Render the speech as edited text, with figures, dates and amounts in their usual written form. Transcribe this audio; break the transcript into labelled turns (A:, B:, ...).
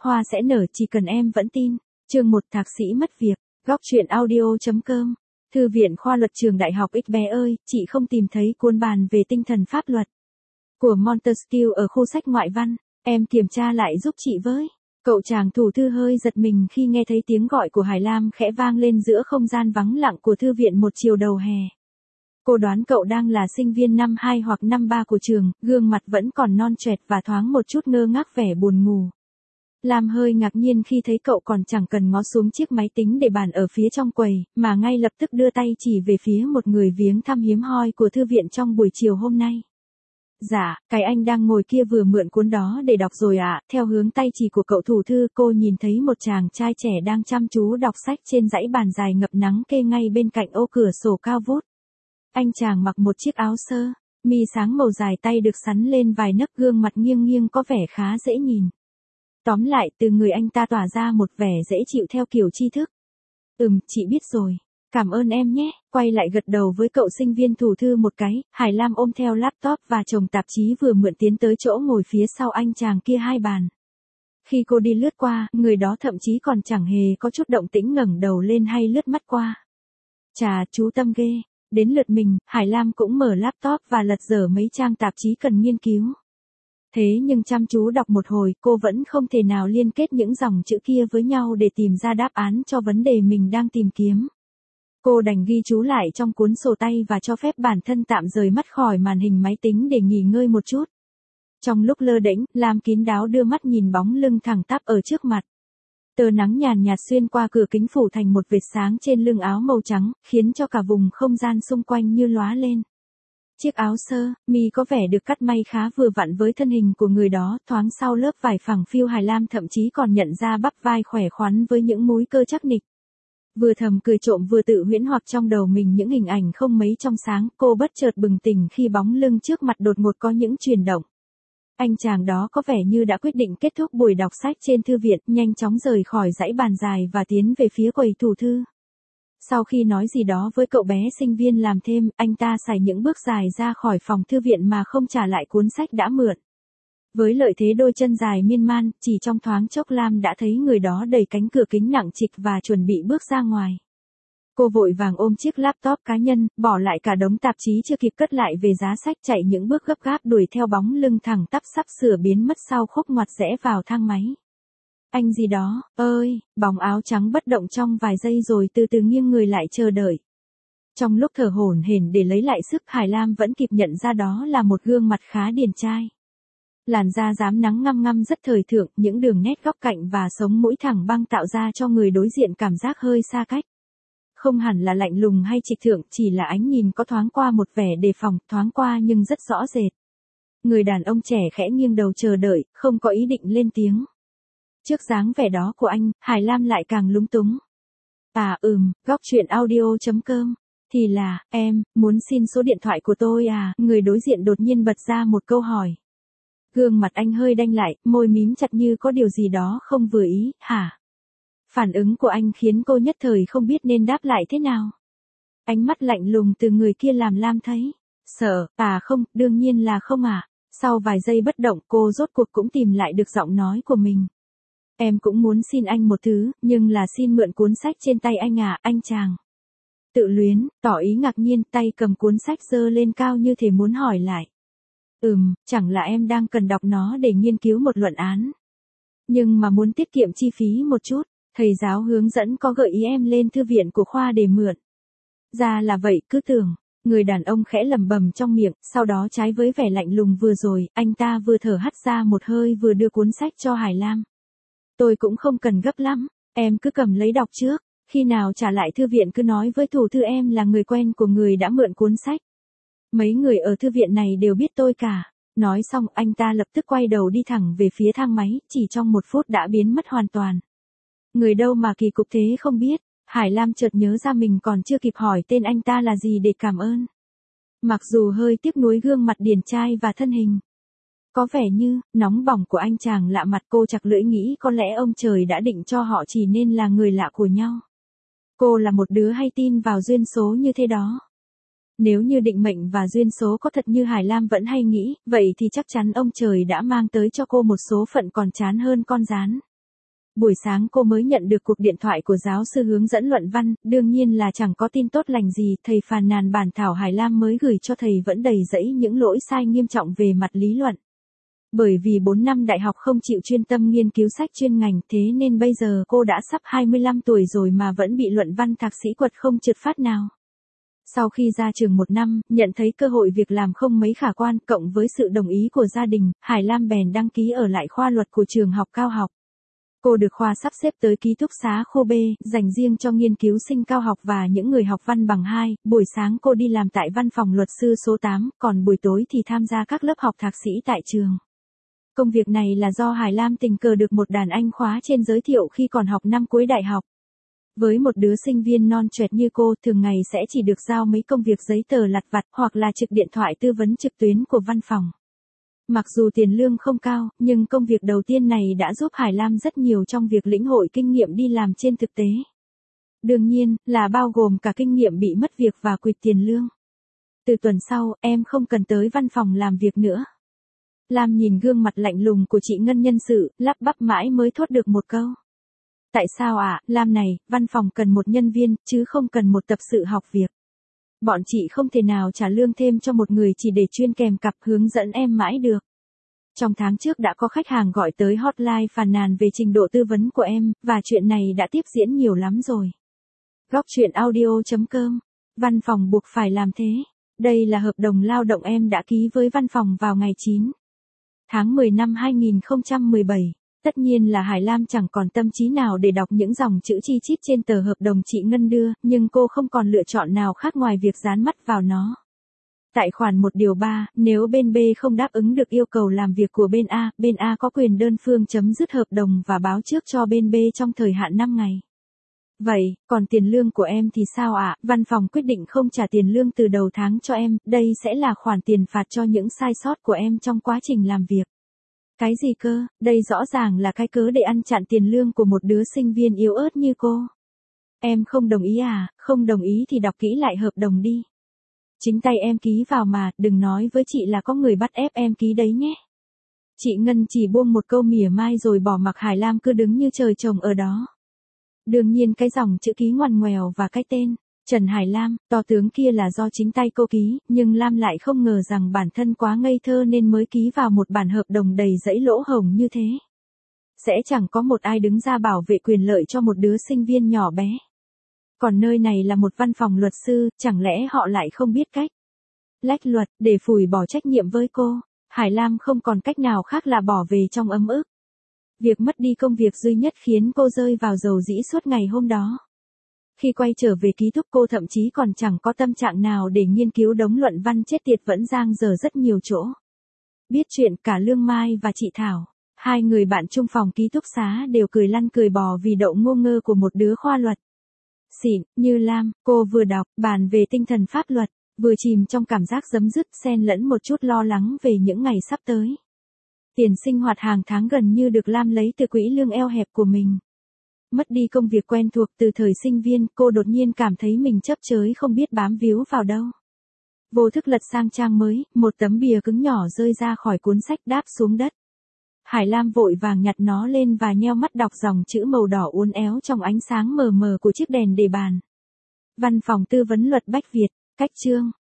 A: hoa sẽ nở chỉ cần em vẫn tin. Chương 1 thạc sĩ mất việc. Góc truyện audio.com. Thư viện Khoa Luật Trường Đại học X bé ơi, chị không tìm thấy cuốn bàn về tinh thần pháp luật của Montesquieu ở khu sách ngoại văn. Em kiểm tra lại giúp chị với. Cậu chàng thủ thư hơi giật mình khi nghe thấy tiếng gọi của Hải Lam khẽ vang lên giữa không gian vắng lặng của thư viện một chiều đầu hè. Cô đoán cậu đang là sinh viên năm 2 hoặc năm 3 của trường, gương mặt vẫn còn non choẹt và thoáng một chút ngơ ngác vẻ buồn ngủ. Lam hơi ngạc nhiên khi thấy cậu còn chẳng cần ngó xuống chiếc máy tính để bàn ở phía trong quầy, mà ngay lập tức đưa tay chỉ về phía một người viếng thăm hiếm hoi của thư viện trong buổi chiều hôm nay. Dạ, cái anh đang ngồi kia vừa mượn cuốn đó để đọc rồi ạ. Theo hướng tay chỉ của cậu thủ thư, cô nhìn thấy một chàng trai trẻ đang chăm chú đọc sách trên dãy bàn dài ngập nắng kê ngay bên cạnh ô cửa sổ cao vút. Anh chàng mặc một chiếc áo sơ mi sáng màu dài, tay được sắn lên vài nấc, gương mặt nghiêng nghiêng có vẻ khá dễ nhìn. Tóm lại, từ người anh ta tỏa ra một vẻ dễ chịu theo kiểu tri thức. Chị biết rồi. Cảm ơn em nhé. Quay lại gật đầu với cậu sinh viên thủ thư một cái, Hải Lam ôm theo laptop và chồng tạp chí vừa mượn tiến tới chỗ ngồi phía sau anh chàng kia 2 bàn. Khi cô đi lướt qua, người đó thậm chí còn chẳng hề có chút động tĩnh ngẩng đầu lên hay lướt mắt qua. Chà, chú tâm ghê. Đến lượt mình, Hải Lam cũng mở laptop và lật dở mấy trang tạp chí cần nghiên cứu. Thế nhưng chăm chú đọc một hồi, cô vẫn không thể nào liên kết những dòng chữ kia với nhau để tìm ra đáp án cho vấn đề mình đang tìm kiếm. Cô đành ghi chú lại trong cuốn sổ tay và cho phép bản thân tạm rời mắt khỏi màn hình máy tính để nghỉ ngơi một chút. Trong lúc lơ đễnh, Lam kín đáo đưa mắt nhìn bóng lưng thẳng tắp ở trước mặt. Tờ nắng nhàn nhạt xuyên qua cửa kính phủ thành một vệt sáng trên lưng áo màu trắng, khiến cho cả vùng không gian xung quanh như lóa lên. Chiếc áo sơ mi có vẻ được cắt may khá vừa vặn với thân hình của người đó, thoáng sau lớp vải phẳng phiu Hải Lam thậm chí còn nhận ra bắp vai khỏe khoắn với những múi cơ chắc nịch. Vừa thầm cười trộm vừa tự huyễn hoặc trong đầu mình những hình ảnh không mấy trong sáng, cô bất chợt bừng tỉnh khi bóng lưng trước mặt đột ngột có những chuyển động. Anh chàng đó có vẻ như đã quyết định kết thúc buổi đọc sách trên thư viện, nhanh chóng rời khỏi dãy bàn dài và tiến về phía quầy thủ thư. Sau khi nói gì đó với cậu bé sinh viên làm thêm, anh ta sải những bước dài ra khỏi phòng thư viện mà không trả lại cuốn sách đã mượn. Với lợi thế đôi chân dài miên man, chỉ trong thoáng chốc Lam đã thấy người đó đẩy cánh cửa kính nặng trịch và chuẩn bị bước ra ngoài. Cô vội vàng ôm chiếc laptop cá nhân, bỏ lại cả đống tạp chí chưa kịp cất lại về giá sách, chạy những bước gấp gáp đuổi theo bóng lưng thẳng tắp sắp sửa biến mất sau khúc ngoặt rẽ vào thang máy. Anh gì đó, ơi, bóng áo trắng bất động trong vài giây rồi từ từ nghiêng người lại chờ đợi. Trong lúc thở hổn hển để lấy lại sức, Hải Lam vẫn kịp nhận ra đó là một gương mặt khá điển trai. Làn da rám nắng ngăm ngăm rất thời thượng, những đường nét góc cạnh và sống mũi thẳng băng tạo ra cho người đối diện cảm giác hơi xa cách. Không hẳn là lạnh lùng hay trịch thượng, chỉ là ánh nhìn có thoáng qua một vẻ đề phòng, thoáng qua nhưng rất rõ rệt. Người đàn ông trẻ khẽ nghiêng đầu chờ đợi, không có ý định lên tiếng. Trước dáng vẻ đó của anh, Hải Lam lại càng lúng túng. Góc truyện audio.com. Thì là, em, muốn xin số điện thoại của tôi à? Người đối diện đột nhiên bật ra một câu hỏi. Gương mặt anh hơi đanh lại, môi mím chặt như có điều gì đó không vừa ý, hả? Phản ứng của anh khiến cô nhất thời không biết nên đáp lại thế nào. Ánh mắt lạnh lùng từ người kia làm Lam thấy sợ. Không, đương nhiên là không ạ. Sau vài giây bất động, cô rốt cuộc cũng tìm lại được giọng nói của mình. Em cũng muốn xin anh một thứ, nhưng là xin mượn cuốn sách trên tay anh à, anh chàng. Tự luyến, tỏ ý ngạc nhiên, tay cầm cuốn sách giơ lên cao như thể muốn hỏi lại. Chẳng là em đang cần đọc nó để nghiên cứu một luận án. Nhưng mà muốn tiết kiệm chi phí một chút, thầy giáo hướng dẫn có gợi ý em lên thư viện của khoa để mượn. Ra là vậy, cứ tưởng. Người đàn ông khẽ lẩm bẩm trong miệng, sau đó trái với vẻ lạnh lùng vừa rồi, anh ta vừa thở hắt ra một hơi vừa đưa cuốn sách cho Hải Lam. Tôi cũng không cần gấp lắm, em cứ cầm lấy đọc trước, khi nào trả lại thư viện cứ nói với thủ thư em là người quen của người đã mượn cuốn sách. Mấy người ở thư viện này đều biết tôi cả. Nói xong, anh ta lập tức quay đầu đi thẳng về phía thang máy, chỉ trong 1 phút đã biến mất hoàn toàn. Người đâu mà kỳ cục thế không biết. Hải Lam chợt nhớ ra mình còn chưa kịp hỏi tên anh ta là gì để cảm ơn. Mặc dù hơi tiếc nuối gương mặt điển trai và thân hình có vẻ như nóng bỏng của anh chàng lạ mặt, cô chặt lưỡi nghĩ có lẽ ông trời đã định cho họ chỉ nên là người lạ của nhau. Cô là một đứa hay tin vào duyên số như thế đó. Nếu như định mệnh và duyên số có thật như Hải Lam vẫn hay nghĩ, vậy thì chắc chắn ông trời đã mang tới cho cô một số phận còn chán hơn con gián. Buổi sáng cô mới nhận được cuộc điện thoại của giáo sư hướng dẫn luận văn, đương nhiên là chẳng có tin tốt lành gì, thầy phàn nàn bản thảo Hải Lam mới gửi cho thầy vẫn đầy rẫy những lỗi sai nghiêm trọng về mặt lý luận. Bởi vì 4 năm đại học không chịu chuyên tâm nghiên cứu sách chuyên ngành, thế nên bây giờ cô đã sắp 25 tuổi rồi mà vẫn bị luận văn thạc sĩ quật không trượt phát nào. Sau khi ra trường 1 năm, nhận thấy cơ hội việc làm không mấy khả quan, cộng với sự đồng ý của gia đình, Hải Lam bèn đăng ký ở lại khoa luật của trường học cao học. Cô được khoa sắp xếp tới ký túc xá khu B, dành riêng cho nghiên cứu sinh cao học và những người học văn bằng 2. Buổi sáng cô đi làm tại văn phòng luật sư số 8, còn buổi tối thì tham gia các lớp học thạc sĩ tại trường. Công việc này là do Hải Lam tình cờ được một đàn anh khóa trên giới thiệu khi còn học năm cuối đại học. Với một đứa sinh viên non choẹt như cô, thường ngày sẽ chỉ được giao mấy công việc giấy tờ lặt vặt hoặc là trực điện thoại tư vấn trực tuyến của văn phòng. Mặc dù tiền lương không cao, nhưng công việc đầu tiên này đã giúp Hải Lam rất nhiều trong việc lĩnh hội kinh nghiệm đi làm trên thực tế. Đương nhiên, là bao gồm cả kinh nghiệm bị mất việc và quỵt tiền lương. Từ tuần sau, em không cần tới văn phòng làm việc nữa. Lam nhìn gương mặt lạnh lùng của chị ngân nhân sự, lắp bắp mãi mới thốt được một câu. Tại sao ạ, Lam này, văn phòng cần một nhân viên, chứ không cần một tập sự học việc. Bọn chị không thể nào trả lương thêm cho một người chỉ để chuyên kèm cặp hướng dẫn em mãi được. Trong tháng trước đã có khách hàng gọi tới hotline phàn nàn về trình độ tư vấn của em, và chuyện này đã tiếp diễn nhiều lắm rồi. Góc chuyện audio.com. Văn phòng buộc phải làm thế. Đây là hợp đồng lao động em đã ký với văn phòng vào ngày 9 tháng 10 năm 2017. Tất nhiên là Hải Lam chẳng còn tâm trí nào để đọc những dòng chữ chi chít trên tờ hợp đồng chị Ngân đưa, nhưng cô không còn lựa chọn nào khác ngoài việc dán mắt vào nó. Tại khoản 1 điều 3, nếu bên B không đáp ứng được yêu cầu làm việc của bên A có quyền đơn phương chấm dứt hợp đồng và báo trước cho bên B trong thời hạn 5 ngày. Vậy, còn tiền lương của em thì sao ạ? Văn phòng quyết định không trả tiền lương từ đầu tháng cho em, đây sẽ là khoản tiền phạt cho những sai sót của em trong quá trình làm việc. Cái gì cơ, đây rõ ràng là cái cớ để ăn chặn tiền lương của một đứa sinh viên yếu ớt như cô. Em không đồng ý à, không đồng ý thì đọc kỹ lại hợp đồng đi. Chính tay em ký vào mà, đừng nói với chị là có người bắt ép em ký đấy nhé. Chị Ngân chỉ buông một câu mỉa mai rồi bỏ mặc Hải Lam cứ đứng như trời trồng ở đó. Đương nhiên cái dòng chữ ký ngoằn ngoèo và cái tên Trần Hải Lam, to tướng kia là do chính tay cô ký, nhưng Lam lại không ngờ rằng bản thân quá ngây thơ nên mới ký vào một bản hợp đồng đầy dẫy lỗ hổng như thế. Sẽ chẳng có một ai đứng ra bảo vệ quyền lợi cho một đứa sinh viên nhỏ bé. Còn nơi này là một văn phòng luật sư, chẳng lẽ họ lại không biết cách lách luật để phủi bỏ trách nhiệm với cô? Hải Lam không còn cách nào khác là bỏ về trong ấm ức. Việc mất đi công việc duy nhất khiến cô rơi vào dầu dĩ suốt ngày hôm đó. Khi quay trở về ký túc cô thậm chí còn chẳng có tâm trạng nào để nghiên cứu đống luận văn chết tiệt vẫn dang dở rất nhiều chỗ. Biết chuyện cả Lương Mai và chị Thảo, hai người bạn chung phòng ký túc xá đều cười lăn cười bò vì đậu ngô ngơ của một đứa khoa luật xịn như Lam. Cô vừa đọc bàn về tinh thần pháp luật, vừa chìm trong cảm giác giấm dứt xen lẫn một chút lo lắng về những ngày sắp tới. Tiền sinh hoạt hàng tháng gần như được Lam lấy từ quỹ lương eo hẹp của mình. Mất đi công việc quen thuộc từ thời sinh viên, cô đột nhiên cảm thấy mình chấp chới không biết bám víu vào đâu. Vô thức lật sang trang mới, một tấm bìa cứng nhỏ rơi ra khỏi cuốn sách đáp xuống đất. Hải Lam vội vàng nhặt nó lên và nheo mắt đọc dòng chữ màu đỏ uốn éo trong ánh sáng mờ mờ của chiếc đèn đề bàn. Văn phòng tư vấn luật Bách Việt, cách chương.